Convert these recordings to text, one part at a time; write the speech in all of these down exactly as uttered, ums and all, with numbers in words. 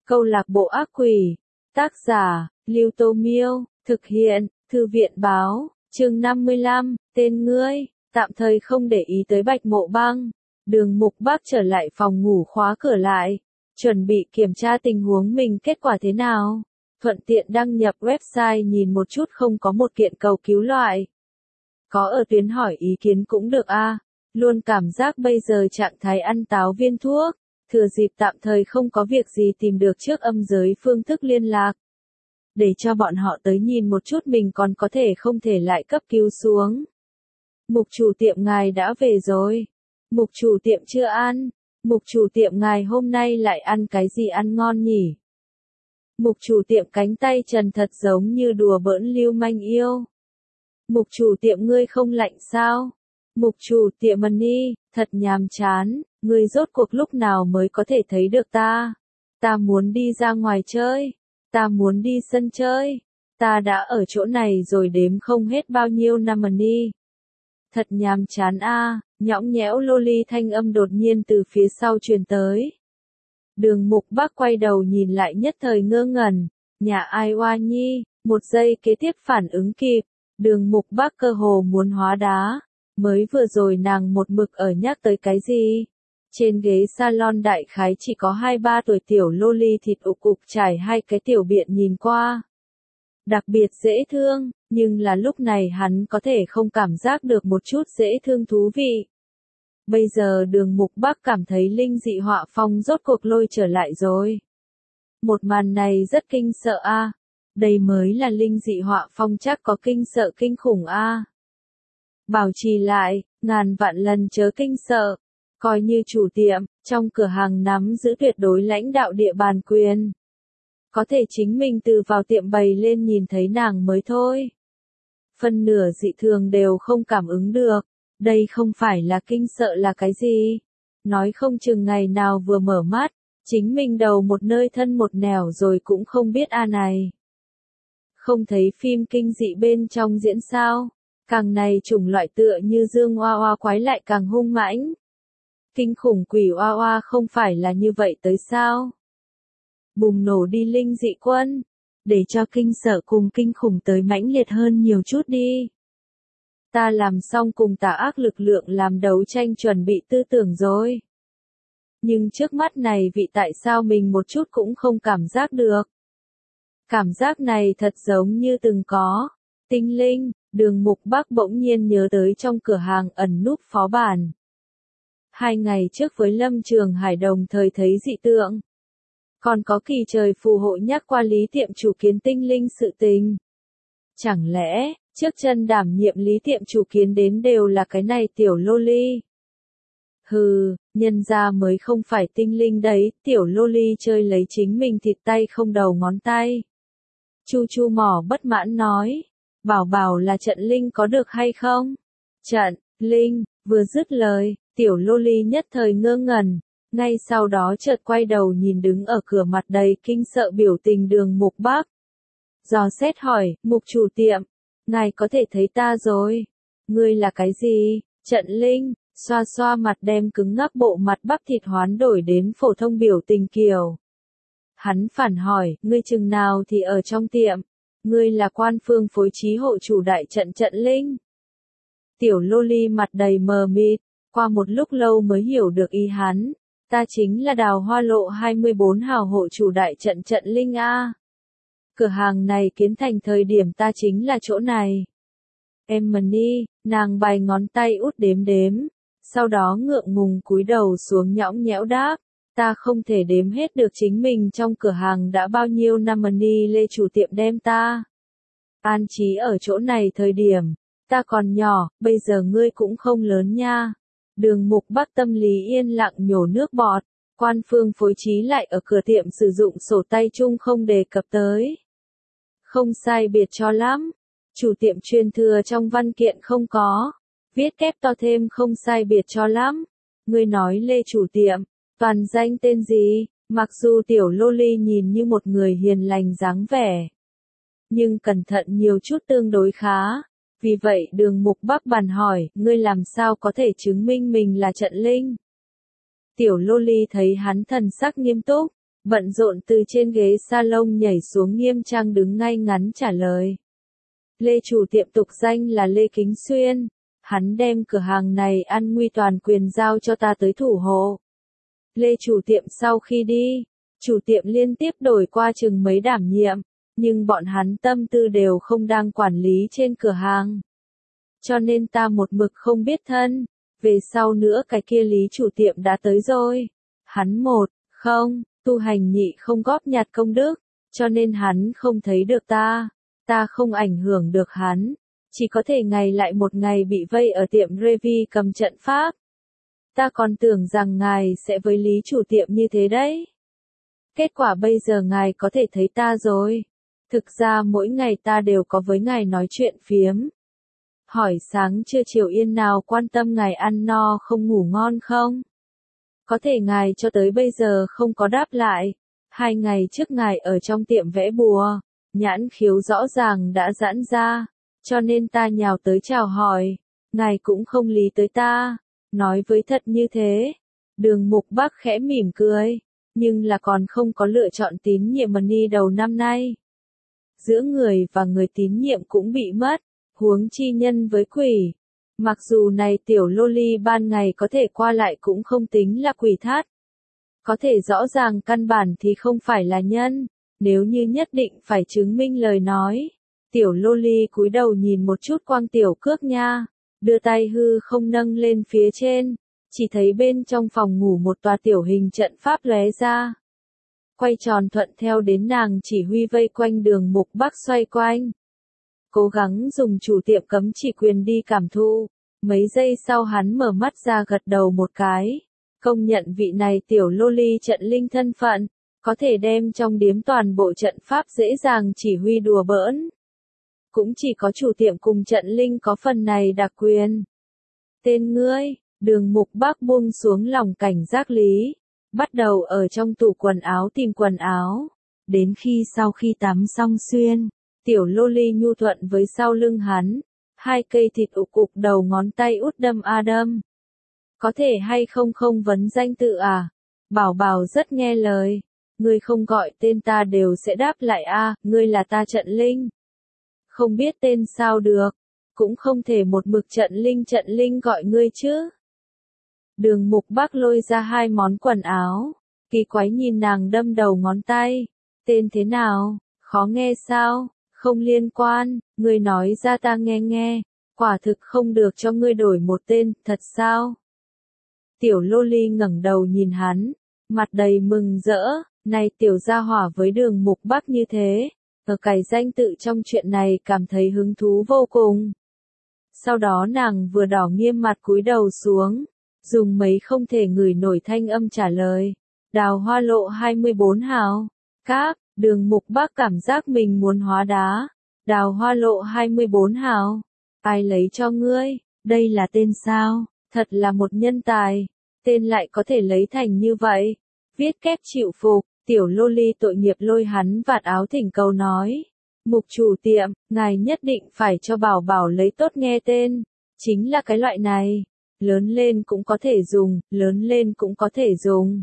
Câu lạc bộ ác quỷ. Tác giả, Lưu Tô Miêu. Thực hiện, Thư viện báo. Chương năm mươi lăm, tên ngươi. Tạm thời không để ý tới Bạch Mộ Băng. Đường Mục Bác trở lại phòng ngủ khóa cửa lại. Chuẩn bị kiểm tra tình huống mình kết quả thế nào. Thuận tiện đăng nhập website nhìn một chút không có một kiện cầu cứu loại. Có ở tuyến hỏi ý kiến cũng được a. À. Luôn cảm giác bây giờ trạng thái ăn táo viên thuốc. Thừa dịp tạm thời không có việc gì tìm được trước âm giới phương thức liên lạc. Để cho bọn họ tới nhìn một chút mình còn có thể không thể lại cấp cứu xuống. Mục chủ tiệm ngài đã về rồi. Mục chủ tiệm chưa ăn. Mục chủ tiệm ngài hôm nay lại ăn cái gì ăn ngon nhỉ? Mục chủ tiệm cánh tay trần thật giống như đùa bỡn lưu manh yêu. Mục chủ tiệm ngươi không lạnh sao? Mục chủ tiệm Money, thật nhàm chán, ngươi rốt cuộc lúc nào mới có thể thấy được ta? Ta muốn đi ra ngoài chơi. Ta muốn đi sân chơi. Ta đã ở chỗ này rồi đếm không hết bao nhiêu năm Money. Thật nhàm chán a, à, nhõng nhẽo loli thanh âm đột nhiên từ phía sau truyền tới. Đường Mục Bác quay đầu nhìn lại nhất thời ngơ ngẩn, nhà ai oa nhi, một giây kế tiếp phản ứng kịp, Đường Mục Bác cơ hồ muốn hóa đá, mới vừa rồi nàng một mực ở nhắc tới cái gì? Trên ghế salon đại khái chỉ có hai ba tuổi tiểu loli thịt ục ục trải hai cái tiểu biện nhìn qua. Đặc biệt dễ thương, nhưng là lúc này hắn có thể không cảm giác được một chút dễ thương thú vị. Bây giờ Đường Mục Bác cảm thấy linh dị họa phong rốt cuộc lôi trở lại rồi. Một màn này rất kinh sợ a. À. Đây mới là linh dị họa phong chắc có kinh sợ kinh khủng a. À. Bảo trì lại, ngàn vạn lần chớ kinh sợ. Coi như chủ tiệm, trong cửa hàng nắm giữ tuyệt đối lãnh đạo địa bàn quyền. Có thể chính mình từ vào tiệm bày lên nhìn thấy nàng mới thôi. Phân nửa dị thường đều không cảm ứng được. Đây không phải là kinh sợ là cái gì? Nói không chừng ngày nào vừa mở mắt, chính mình đầu một nơi thân một nẻo rồi cũng không biết a này. Không thấy phim kinh dị bên trong diễn sao? Càng này chủng loại tựa như dương oa oa quái lại càng hung mãnh. Kinh khủng quỷ oa oa không phải là như vậy tới sao? Bùng nổ đi linh dị quân, để cho kinh sợ cùng kinh khủng tới mãnh liệt hơn nhiều chút đi. Ta làm xong cùng tà ác lực lượng làm đấu tranh chuẩn bị tư tưởng rồi. Nhưng trước mắt này vị tại sao mình một chút cũng không cảm giác được. Cảm giác này thật giống như từng có. Tinh linh, Đường Mục Bác bỗng nhiên nhớ tới trong cửa hàng ẩn núp phó bản. Hai ngày trước với Lâm Trường Hải đồng thời thấy dị tượng. Còn có kỳ trời phù hộ nhắc qua lý tiệm chủ kiến tinh linh sự tình. Chẳng lẽ, trước chân đảm nhiệm lý tiệm chủ kiến đến đều là cái này tiểu loli? Hừ, nhân ra mới không phải tinh linh đấy, tiểu loli chơi lấy chính mình thịt tay không đầu ngón tay. Chu Chu mỏ bất mãn nói, bảo bảo là trận linh có được hay không? Trận, linh, vừa dứt lời, tiểu loli nhất thời ngơ ngẩn, ngay sau đó chợt quay đầu nhìn đứng ở cửa mặt đầy kinh sợ biểu tình Đường Mục Bác. Dò xét hỏi, Mục chủ tiệm, ngài có thể thấy ta rồi. Ngươi là cái gì? Trận linh, xoa xoa mặt đem cứng ngắc bộ mặt bắp thịt hoán đổi đến phổ thông biểu tình kiểu. Hắn phản hỏi, ngươi chừng nào thì ở trong tiệm, ngươi là quan phương phối trí hộ chủ đại trận trận linh. Tiểu loli mặt đầy mờ mịt, qua một lúc lâu mới hiểu được ý hắn, ta chính là Đào Hoa Lộ hai mươi bốn hào hộ chủ đại trận trận linh a. Cửa hàng này kiến thành thời điểm ta chính là chỗ này. Em Money, nàng bài ngón tay út đếm đếm, sau đó ngượng ngùng cúi đầu xuống nhõng nhẽo đáp, ta không thể đếm hết được chính mình trong cửa hàng đã bao nhiêu năm Money lê chủ tiệm đem ta. An trí ở chỗ này thời điểm, ta còn nhỏ, bây giờ ngươi cũng không lớn nha. Đường Mục Bác tâm lý yên lặng nhổ nước bọt, quan phương phối trí lại ở cửa tiệm sử dụng sổ tay chung không đề cập tới. Không sai biệt cho lắm, chủ tiệm truyền thừa trong văn kiện không có, viết kép to thêm không sai biệt cho lắm. Ngươi nói lê chủ tiệm, toàn danh tên gì? Mặc dù tiểu loli nhìn như một người hiền lành dáng vẻ, nhưng cẩn thận nhiều chút tương đối khá. Vì vậy Đường Mục Bác bàn hỏi, ngươi làm sao có thể chứng minh mình là trận linh? Tiểu loli thấy hắn thần sắc nghiêm túc, Bận rộn từ trên ghế salon nhảy xuống nghiêm trang đứng ngay ngắn trả lời. Lê chủ tiệm tục danh là Lê Kính Xuyên. Hắn đem cửa hàng này an nguy toàn quyền giao cho ta tới thủ hộ. Lê chủ tiệm sau khi đi, chủ tiệm liên tiếp đổi qua chừng mấy đảm nhiệm, nhưng bọn hắn tâm tư đều không đang quản lý trên cửa hàng. Cho nên ta một mực không biết thân, về sau nữa cái kia Lý chủ tiệm đã tới rồi. Hắn một, không, tu hành nhị không góp nhặt công đức, cho nên hắn không thấy được ta, ta không ảnh hưởng được hắn, chỉ có thể ngày lại một ngày bị vây ở tiệm Revi cầm trận pháp. Ta còn tưởng rằng ngài sẽ với Lý chủ tiệm như thế đấy. Kết quả bây giờ ngài có thể thấy ta rồi. Thực ra mỗi ngày ta đều có với ngài nói chuyện phiếm. Hỏi sáng trưa chiều yên nào quan tâm ngài ăn no không ngủ ngon không? Có thể ngài cho tới bây giờ không có đáp lại. Hai ngày trước ngài ở trong tiệm vẽ bùa, nhãn khiếu rõ ràng đã giãn ra, cho nên ta nhào tới chào hỏi. Ngài cũng không lý tới ta, nói với thật như thế. Đường Mục Bắc khẽ mỉm cười, nhưng là còn không có lựa chọn tín nhiệm money đầu năm nay. Giữa người và người tín nhiệm cũng bị mất, huống chi nhân với quỷ. Mặc dù này tiểu loli ban ngày có thể qua lại cũng không tính là quỷ thát. Có thể rõ ràng căn bản thì không phải là nhân, nếu như nhất định phải chứng minh lời nói. Tiểu loli cúi đầu nhìn một chút quang tiểu cước nha, đưa tay hư không nâng lên phía trên, chỉ thấy bên trong phòng ngủ một tòa tiểu hình trận pháp lóe ra. Quay tròn thuận theo đến nàng chỉ huy vây quanh Đường Mục Bắc xoay quanh. Cố gắng dùng chủ tiệm cấm chỉ quyền đi cảm thụ, mấy giây sau hắn mở mắt ra gật đầu một cái. Công nhận vị này tiểu loli trận linh thân phận, có thể đem trong điếm toàn bộ trận pháp dễ dàng chỉ huy đùa bỡn. Cũng chỉ có chủ tiệm cùng trận linh có phần này đặc quyền. Tên ngươi, Đường Mục Bắc buông xuống lòng cảnh giác lý, bắt đầu ở trong tủ quần áo tìm quần áo. Đến khi sau khi tắm xong xuyên, tiểu loli nhu thuận với sau lưng hắn, hai cây thịt ục ục đầu ngón tay út đâm a đâm. Có thể hay không không vấn danh tự à? Bảo Bảo rất nghe lời. Ngươi không gọi tên ta đều sẽ đáp lại a, ngươi là ta trận linh. Không biết tên sao được, cũng không thể một mực trận linh trận linh gọi ngươi chứ. Đường Mục Bắc lôi ra hai món quần áo, kỳ quái nhìn nàng đâm đầu ngón tay. Tên thế nào, khó nghe sao, không liên quan, ngươi nói ra ta nghe nghe, quả thực không được cho ngươi đổi một tên, thật sao? Tiểu loli ngẩng đầu nhìn hắn, mặt đầy mừng rỡ, này tiểu gia hỏa với Đường Mục Bắc như thế, ở cái danh tự trong chuyện này cảm thấy hứng thú vô cùng. Sau đó nàng vừa đỏ nghiêm mặt cúi đầu xuống, dùng mấy không thể ngửi nổi thanh âm trả lời. Đào Hoa Lộ hai mươi bốn hào. Các, Đường Mục Bắc cảm giác mình muốn hóa đá. Đào Hoa Lộ hai mươi bốn hào. Ai lấy cho ngươi, đây là tên sao, thật là một nhân tài. Tên lại có thể lấy thành như vậy. Viết kép chịu phục, tiểu loli tội nghiệp lôi hắn vạt áo thỉnh cầu nói. Mục chủ tiệm, ngài nhất định phải cho Bảo Bảo lấy tốt nghe tên. Chính là cái loại này. Lớn lên cũng có thể dùng, lớn lên cũng có thể dùng.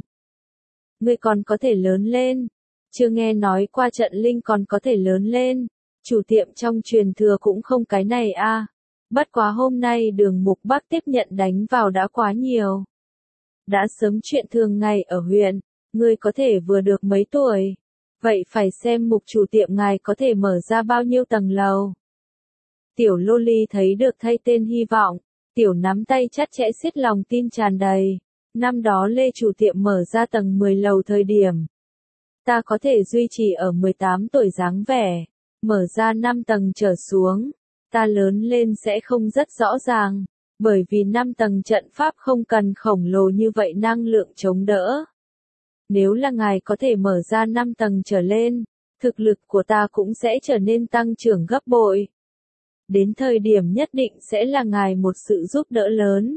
Ngươi còn có thể lớn lên. Chưa nghe nói qua trận linh còn có thể lớn lên. Chủ tiệm trong truyền thừa cũng không cái này a. À. Bất quá hôm nay Đường Mục Bắc tiếp nhận đánh vào đã quá nhiều. Đã sớm chuyện thường ngày ở huyện, ngươi có thể vừa được mấy tuổi. Vậy phải xem mục chủ tiệm ngài có thể mở ra bao nhiêu tầng lầu. Tiểu loli thấy được thay tên hy vọng. Tiểu nắm tay chặt chẽ xiết lòng tin tràn đầy. Năm đó Lê chủ tiệm mở ra tầng mười lầu thời điểm. Ta có thể duy trì ở mười tám tuổi dáng vẻ. Mở ra năm tầng trở xuống. Ta lớn lên sẽ không rất rõ ràng. Bởi vì năm tầng trận pháp không cần khổng lồ như vậy năng lượng chống đỡ. Nếu là ngài có thể mở ra năm tầng trở lên, thực lực của ta cũng sẽ trở nên tăng trưởng gấp bội. Đến thời điểm nhất định sẽ là ngài một sự giúp đỡ lớn.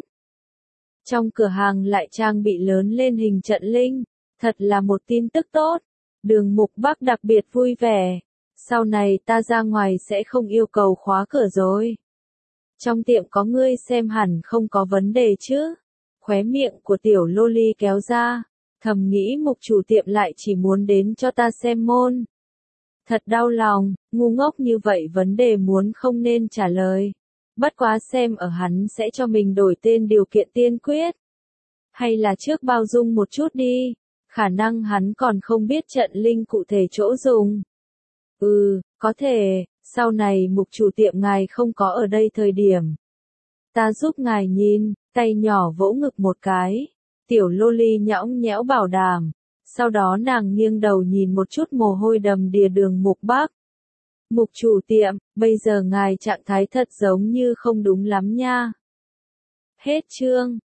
Trong cửa hàng lại trang bị lớn lên hình trận linh, thật là một tin tức tốt. Đường Mục Bắc đặc biệt vui vẻ. Sau này ta ra ngoài sẽ không yêu cầu khóa cửa rồi. Trong tiệm có ngươi xem hẳn không có vấn đề chứ. Khóe miệng của tiểu loli kéo ra. Thầm nghĩ mục chủ tiệm lại chỉ muốn đến cho ta xem môn. Thật đau lòng, ngu ngốc như vậy vấn đề muốn không nên trả lời. Bất quá xem ở hắn sẽ cho mình đổi tên điều kiện tiên quyết. Hay là trước bao dung một chút đi, khả năng hắn còn không biết trận linh cụ thể chỗ dùng. Ừ, có thể, sau này mục chủ tiệm ngài không có ở đây thời điểm. Ta giúp ngài nhìn, tay nhỏ vỗ ngực một cái. Tiểu loli nhõng nhẽo bảo đảm. Sau đó nàng nghiêng đầu nhìn một chút mồ hôi đầm đìa đường mục bác. Mục chủ tiệm, bây giờ ngài trạng thái thật giống như không đúng lắm nha. Hết chương.